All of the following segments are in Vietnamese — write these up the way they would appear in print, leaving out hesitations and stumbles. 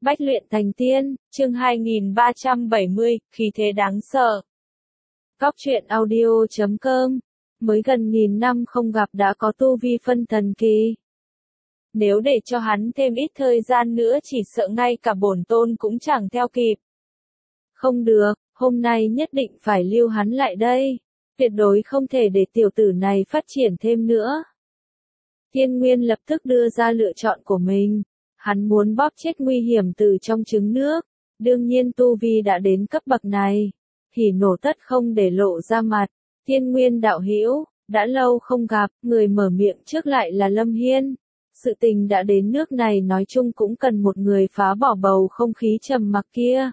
Bách luyện thành tiên, chương 2370, khí thế đáng sợ. Góc truyện audio.com, mới gần 1000 năm không gặp đã có tu vi phân thần kỳ. Nếu để cho hắn thêm ít thời gian nữa chỉ sợ ngay cả bổn tôn cũng chẳng theo kịp. Không được, hôm nay nhất định phải lưu hắn lại đây. Tuyệt đối không thể để tiểu tử này phát triển thêm nữa. Thiên Nguyên lập tức đưa ra lựa chọn của mình. Hắn muốn bóp chết nguy hiểm từ trong trứng nước. Đương nhiên tu vi đã đến cấp bậc này, thì nổ tất không để lộ ra mặt. Thiên Nguyên đạo hữu, đã lâu không gặp, người mở miệng trước lại là Lâm Hiên. Sự tình đã đến nước này nói chung cũng cần một người phá bỏ bầu không khí trầm mặc kia.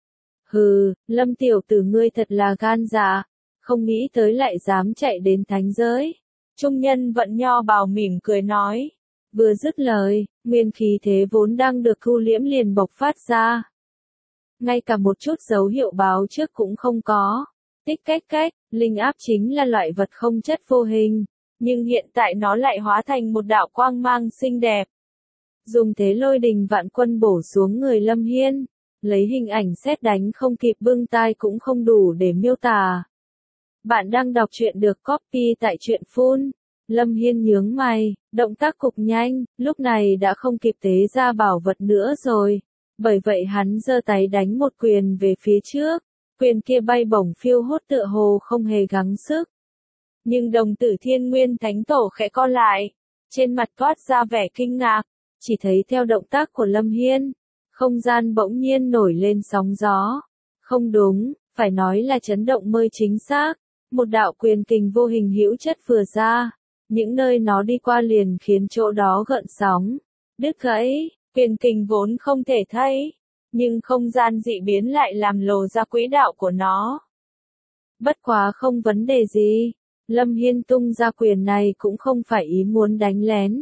Hừ, Lâm tiểu tử ngươi thật là gan dạ, không nghĩ tới lại dám chạy đến thánh giới. Trung nhân vận nho bào mỉm cười nói. Vừa dứt lời, nguyên khí thế vốn đang được thu liễm liền bộc phát ra. Ngay cả một chút dấu hiệu báo trước cũng không có. Tích cách, linh áp chính là loại vật không chất vô hình, nhưng hiện tại nó lại hóa thành một đạo quang mang xinh đẹp. Dùng thế lôi đình vạn quân bổ xuống người Lâm Hiên, lấy hình ảnh sét đánh không kịp bưng tai cũng không đủ để miêu tả. Bạn đang đọc truyện được copy tại truyện Phun. Lâm Hiên nhướng mày, động tác cực nhanh, lúc này đã không kịp tế ra bảo vật nữa rồi. Bởi vậy hắn giơ tay đánh một quyền về phía trước, quyền kia bay bổng phiêu hốt tựa hồ không hề gắng sức. Nhưng đồng tử Thiên Nguyên Thánh Tổ khẽ co lại, trên mặt toát ra vẻ kinh ngạc, chỉ thấy theo động tác của Lâm Hiên, không gian bỗng nhiên nổi lên sóng gió. Không đúng, phải nói là chấn động mới chính xác, một đạo quyền kình vô hình hữu chất vừa ra. Những nơi nó đi qua liền khiến chỗ đó gợn sóng, đứt gãy, quyền kình vốn không thể thấy, nhưng không gian dị biến lại làm lồ ra quỹ đạo của nó. Bất quá không vấn đề gì, Lâm Hiên tung ra quyền này cũng không phải ý muốn đánh lén.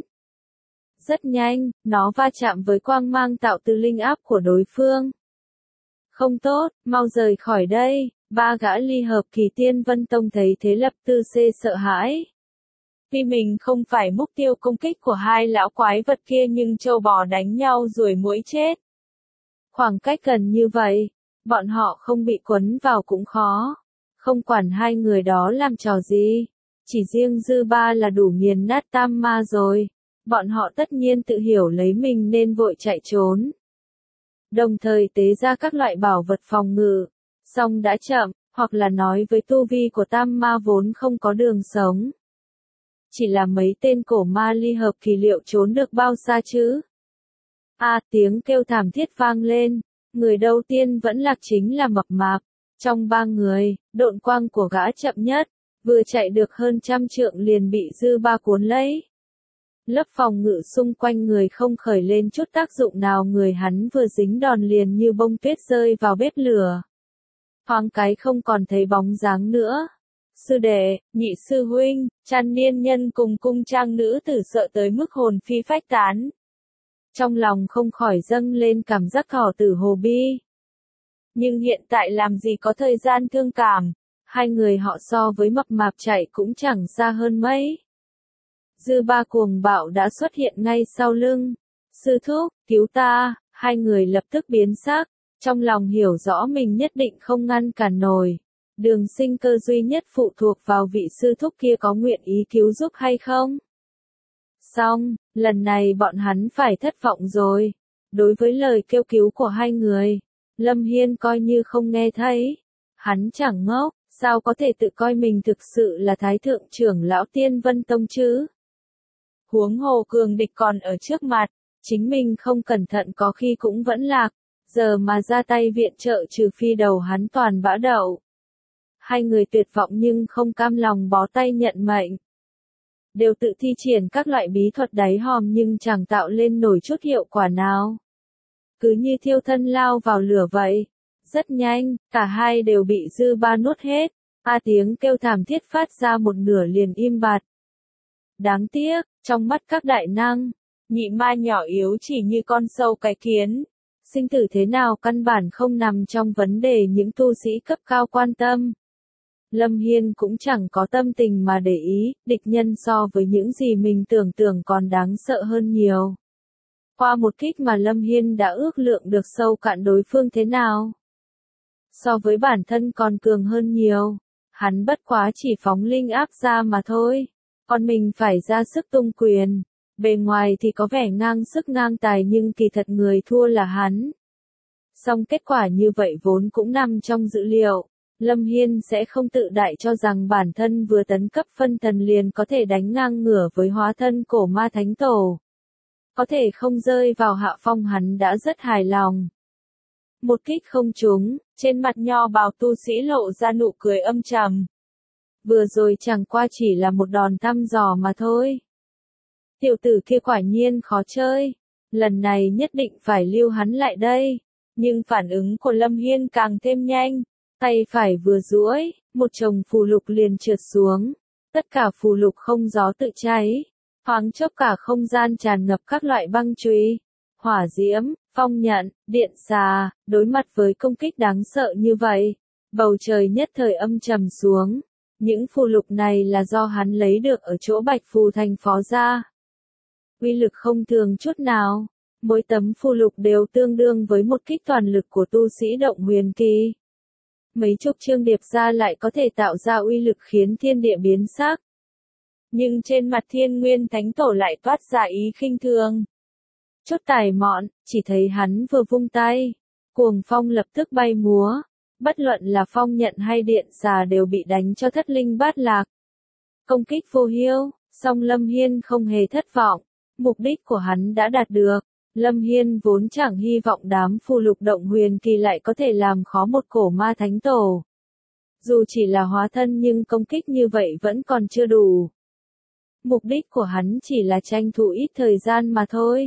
Rất nhanh, nó va chạm với quang mang tạo từ linh áp của đối phương. Không tốt, mau rời khỏi đây, ba gã ly hợp kỳ Tiên Vân Tông thấy thế lập tư xê sợ hãi. Tuy mình không phải mục tiêu công kích của hai lão quái vật kia nhưng trâu bò đánh nhau rồi muỗi chết. Khoảng cách gần như vậy, bọn họ không bị quấn vào cũng khó. Không quản hai người đó làm trò gì, chỉ riêng dư ba là đủ nghiền nát tam ma rồi. Bọn họ tất nhiên tự hiểu lấy mình nên vội chạy trốn. Đồng thời tế ra các loại bảo vật phòng ngự, song đã chậm, hoặc là nói với tu vi của tam ma vốn không có đường sống. Chỉ là mấy tên cổ ma ly hợp kỳ liệu trốn được bao xa chứ? Tiếng kêu thảm thiết vang lên, người đầu tiên vẫn lạc chính là Mập Mạp. Trong ba người, độn quang của gã chậm nhất, vừa chạy được hơn 100 trượng liền bị dư ba cuốn lấy. Lớp phòng ngự xung quanh người không khởi lên chút tác dụng nào, người hắn vừa dính đòn liền như bông tuyết rơi vào bếp lửa. Thoáng cái không còn thấy bóng dáng nữa. Sư đệ, nhị sư huynh, Trăn niên nhân cùng cung trang nữ tử sợ tới mức hồn phi phách tán. Trong lòng không khỏi dâng lên cảm giác thỏ tử hồ bi. Nhưng hiện tại làm gì có thời gian thương cảm, hai người họ so với Mập Mạp chạy cũng chẳng xa hơn mấy. Dư ba cuồng bạo đã xuất hiện ngay sau lưng. Sư thúc, cứu ta, hai người lập tức biến sắc, trong lòng hiểu rõ mình nhất định không ngăn cản nổi. Đường sinh cơ duy nhất phụ thuộc vào vị sư thúc kia có nguyện ý cứu giúp hay không. Xong, lần này bọn hắn phải thất vọng rồi. Đối với lời kêu cứu của hai người, Lâm Hiên coi như không nghe thấy. Hắn chẳng ngốc, sao có thể tự coi mình thực sự là Thái Thượng trưởng lão Tiên Vân Tông chứ? Huống hồ cường địch còn ở trước mặt, chính mình không cẩn thận có khi cũng vẫn lạc, giờ mà ra tay viện trợ trừ phi đầu hắn toàn bã đậu. Hai người tuyệt vọng nhưng không cam lòng bó tay nhận mệnh. Đều tự thi triển các loại bí thuật đáy hòm nhưng chẳng tạo lên nổi chút hiệu quả nào. Cứ như thiêu thân lao vào lửa vậy. Rất nhanh, cả hai đều bị dư ba nuốt hết. Tiếng kêu thảm thiết phát ra một nửa liền im bặt. Đáng tiếc, trong mắt các đại năng, nhị ma nhỏ yếu chỉ như con sâu cái kiến. Sinh tử thế nào căn bản không nằm trong vấn đề những tu sĩ cấp cao quan tâm. Lâm Hiên cũng chẳng có tâm tình mà để ý, địch nhân so với những gì mình tưởng tượng còn đáng sợ hơn nhiều. Qua một kích mà Lâm Hiên đã ước lượng được sâu cạn đối phương thế nào. So với bản thân còn cường hơn nhiều. Hắn bất quá chỉ phóng linh áp ra mà thôi. Còn mình phải ra sức tung quyền. Bề ngoài thì có vẻ ngang sức ngang tài nhưng kỳ thật người thua là hắn. Song kết quả như vậy vốn cũng nằm trong dự liệu. Lâm Hiên sẽ không tự đại cho rằng bản thân vừa tấn cấp phân thần liền có thể đánh ngang ngửa với hóa thân cổ ma thánh tổ. Có thể không rơi vào hạ phong hắn đã rất hài lòng. Một kích không trúng, trên mặt nho bào tu sĩ lộ ra nụ cười âm trầm. Vừa rồi chẳng qua chỉ là một đòn thăm dò mà thôi. Tiểu tử kia quả nhiên khó chơi, lần này nhất định phải lưu hắn lại đây. Nhưng phản ứng của Lâm Hiên càng thêm nhanh, tay phải vừa duỗi, một chồng phù lục liền trượt xuống. Tất cả phù lục không gió tự cháy, thoáng chốc cả không gian tràn ngập các loại băng chùy, hỏa diễm, phong nhận, điện xà. Đối mặt với công kích đáng sợ như vậy, bầu trời nhất thời âm trầm xuống. Những phù lục này là do hắn lấy được ở chỗ Bạch Phù Thành phó ra. Uy lực không thường chút nào, mỗi tấm phù lục đều tương đương với một kích toàn lực của tu sĩ động huyền kỳ. Mấy chục chương điệp ra lại có thể tạo ra uy lực khiến thiên địa biến sắc. Nhưng trên mặt Thiên Nguyên Thánh Tổ lại toát ra ý khinh thường. Chút tài mọn, chỉ thấy hắn vừa vung tay, cuồng phong lập tức bay múa. Bất luận là phong nhận hay điện xà đều bị đánh cho thất linh bát lạc. Công kích vô hiệu, song Lâm Hiên không hề thất vọng. Mục đích của hắn đã đạt được. Lâm Hiên vốn chẳng hy vọng đám phù lục động huyền kỳ lại có thể làm khó một cổ ma thánh tổ. Dù chỉ là hóa thân nhưng công kích như vậy vẫn còn chưa đủ. Mục đích của hắn chỉ là tranh thủ ít thời gian mà thôi.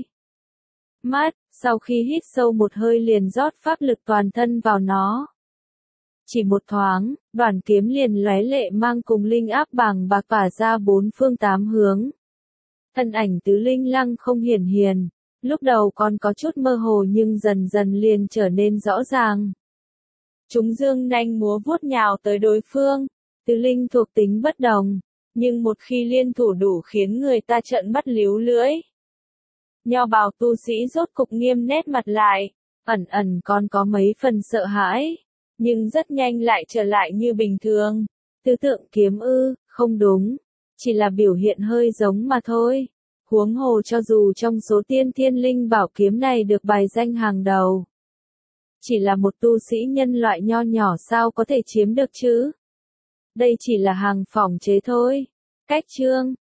Sau khi hít sâu một hơi liền rót pháp lực toàn thân vào nó. Chỉ một thoáng, đoàn kiếm liền lóe lệ mang cùng linh áp bàng bạc tỏa ra bốn phương tám hướng. Thân ảnh tứ linh lăng không hiển hiền, lúc đầu còn có chút mơ hồ nhưng dần dần liền trở nên rõ ràng. Chúng dương nanh múa vuốt nhào tới đối phương, tứ linh thuộc tính bất đồng, nhưng một khi liên thủ đủ khiến người ta trợn mắt líu lưỡi. Nho bào tu sĩ rốt cục nghiêm nét mặt lại, ẩn ẩn còn có mấy phần sợ hãi, nhưng rất nhanh lại trở lại như bình thường. Tứ tượng kiếm ư, không đúng, chỉ là biểu hiện hơi giống mà thôi. Huống hồ cho dù trong số tiên thiên linh bảo kiếm này được bài danh hàng đầu, chỉ là một tu sĩ nhân loại nho nhỏ sao có thể chiếm được chứ? Đây chỉ là hàng phỏng chế thôi. Cách chương